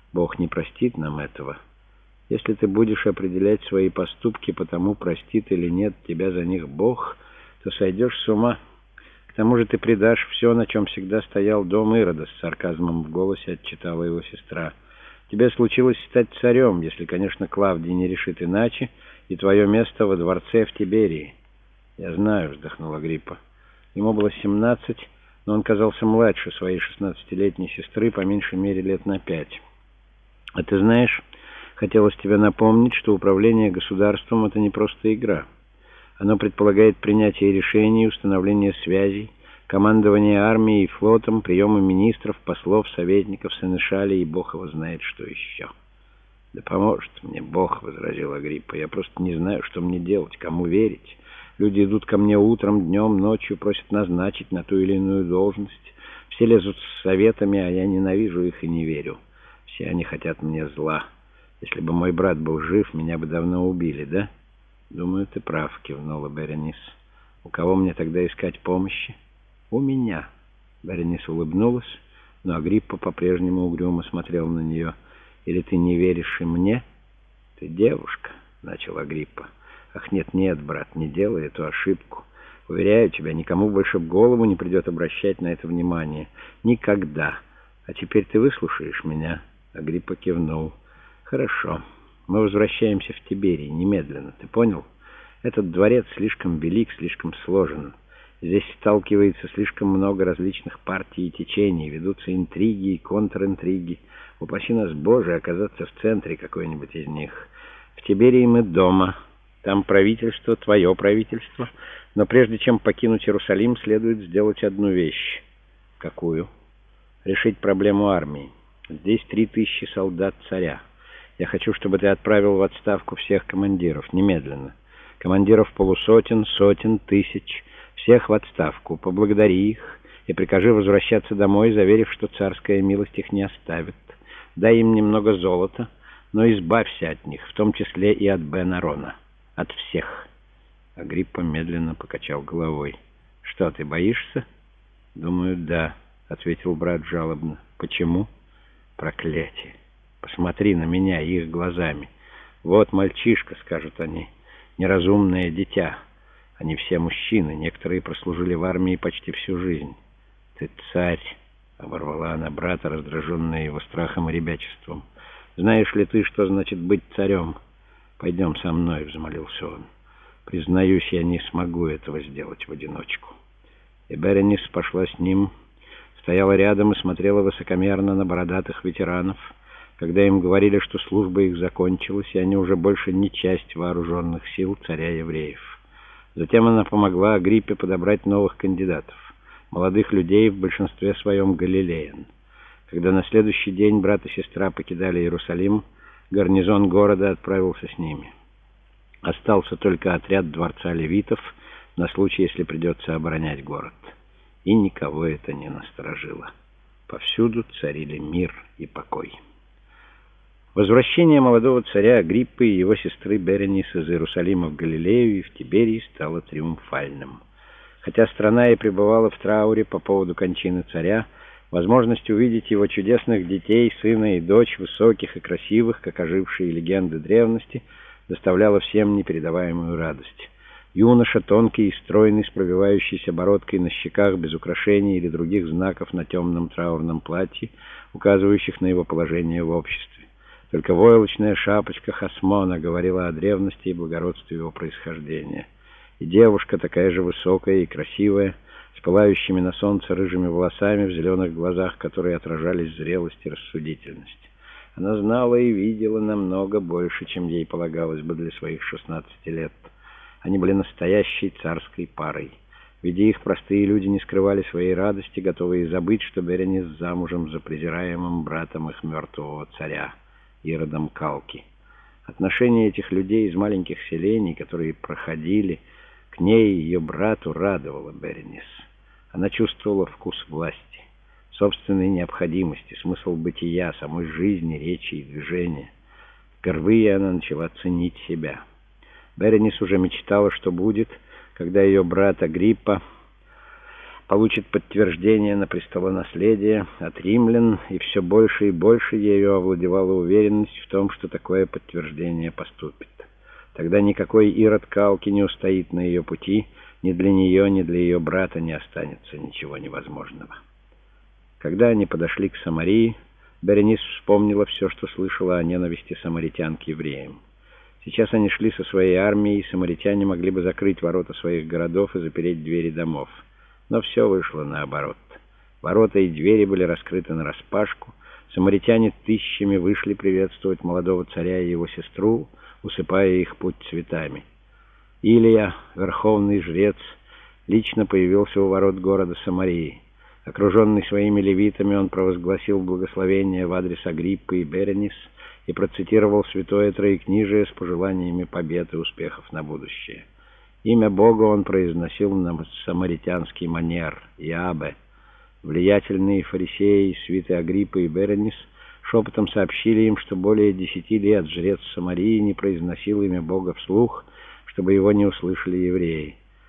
Бог не простит нам этого. Если ты будешь определять свои поступки по тому, простит или нет тебя за них Бог, то сойдешь с ума. К тому же ты предашь все, на чем всегда стоял дом Ирода, с сарказмом в голосе отчитала его сестра. Тебе случилось стать царем, если, конечно, Клавдий не решит иначе, и твое место во дворце в Тиберии. Я знаю, вздохнула Агриппа. Ему было 17, но он казался младше своей 16-летней сестры, по меньшей мере лет на 5. А ты знаешь, хотелось тебе напомнить, что управление государством — это не просто игра. Оно предполагает принятие решений, установление связей, командование армией и флотом, приемы министров, послов, советников, сенешалей и бог его знает что еще. «Да поможет мне Бог», — возразил Агриппа. «Я просто не знаю, что мне делать, кому верить. Люди идут ко мне утром, днем, ночью, просят назначить на ту или иную должность. Все лезут с советами, а я ненавижу их и не верю. Все они хотят мне зла. Если бы мой брат был жив, меня бы давно убили, да?» «Думаю, ты прав», — кивнула Беренис. «У кого мне тогда искать помощи?» «У меня». Беренис улыбнулась, но Агриппа по-прежнему угрюмо смотрел на нее. «Или ты не веришь и мне?» «Ты девушка», — начал Агриппа. «Ах, нет, брат, не делай эту ошибку. Уверяю тебя, никому больше в голову не придет обращать на это внимание. Никогда. А теперь ты выслушаешь меня?» Агриппа кивнул. «Хорошо. Мы возвращаемся в Тиберий немедленно. Ты понял? Этот дворец слишком велик, слишком сложен. Здесь сталкивается слишком много различных партий и течений, ведутся интриги и контринтриги. Упаси нас, Боже, оказаться в центре какой-нибудь из них. В Тиберии мы дома. Там правительство, твое правительство. Но прежде чем покинуть Иерусалим, следует сделать одну вещь». «Какую?» «Решить проблему армии. Здесь 3000 солдат царя. Я хочу, чтобы ты отправил в отставку всех командиров. Немедленно. Командиров полусотен, сотен, тысяч. Всех в отставку. Поблагодари их и прикажи возвращаться домой, заверив, что царская милость их не оставит. Дай им немного золота, но избавься от них, в том числе и от Бен-Арона. От всех». Агриппа медленно покачал головой. «Что, ты боишься?» «Думаю, да», — ответил брат жалобно. «Почему?» «Проклятие! Посмотри на меня их глазами. Вот мальчишка, — скажут они, — неразумное дитя. Они все мужчины, некоторые прослужили в армии почти всю жизнь. Ты царь, — оборвала она брата, раздраженная его страхом и ребячеством. Знаешь ли ты, что значит быть царем? Пойдем со мной, — взмолился он. Признаюсь, я не смогу этого сделать в одиночку. И Беренис пошла с ним, стояла рядом и смотрела высокомерно на бородатых ветеранов, когда им говорили, что служба их закончилась, и они уже больше не часть вооруженных сил царя евреев. Затем она помогла Агриппе подобрать новых кандидатов, молодых людей, в большинстве своем галилеян. Когда на следующий день брат и сестра покидали Иерусалим, гарнизон города отправился с ними. Остался только отряд дворца левитов на случай, если придется оборонять город. И никого это не насторожило. Повсюду царили мир и покой. Возвращение молодого царя Агриппы и его сестры Беренис из Иерусалима в Галилею и в Тиберии стало триумфальным. Хотя страна и пребывала в трауре по поводу кончины царя, возможность увидеть его чудесных детей, сына и дочь, высоких и красивых, как ожившие легенды древности, доставляла всем непередаваемую радость. Юноша, тонкий и стройный, с пробивающейся бородкой на щеках, без украшений или других знаков на темном траурном платье, указывающих на его положение в обществе. Только войлочная шапочка Хасмона говорила о древности и благородстве его происхождения. И девушка, такая же высокая и красивая, с пылающими на солнце рыжими волосами, в зеленых глазах, которые отражались зрелость и рассудительность. Она знала и видела намного больше, чем ей полагалось бы для своих 16 лет. Они были настоящей царской парой. Видя их, простые люди не скрывали своей радости, готовые забыть, что Беренис замужем за презираемым братом их мертвого царя, Иродом Калки. Отношение этих людей из маленьких селений, которые проходили к ней и ее брату, радовало Беренис. Она чувствовала вкус власти, собственной необходимости, смысл бытия, самой жизни, речи и движения. Впервые она начала ценить себя. Беренис уже мечтала, что будет, когда ее брат Агриппа получит подтверждение на престолонаследие от римлян, и все больше и больше ею овладевала уверенность в том, что такое подтверждение поступит. Тогда никакой Ирод Калки не устоит на ее пути, ни для нее, ни для ее брата не останется ничего невозможного. Когда они подошли к Самарии, Беренис вспомнила все, что слышала о ненависти самаритян к евреям. Сейчас они шли со своей армией, и самаритяне могли бы закрыть ворота своих городов и запереть двери домов. Но все вышло наоборот. Ворота и двери были раскрыты нараспашку. Самаритяне тысячами вышли приветствовать молодого царя и его сестру, усыпая их путь цветами. Илия, верховный жрец, лично появился у ворот города Самарии. Окруженный своими левитами, он провозгласил благословение в адрес Агриппы и Беренис и процитировал святое Троекнижие с пожеланиями побед и успехов на будущее. Имя Бога он произносил на самаритянский манер — Иабе. Влиятельные фарисеи из свиты Агриппы и Беренис шепотом сообщили им, что более 10 лет жрец Самарии не произносил имя Бога вслух, чтобы его не услышали евреи.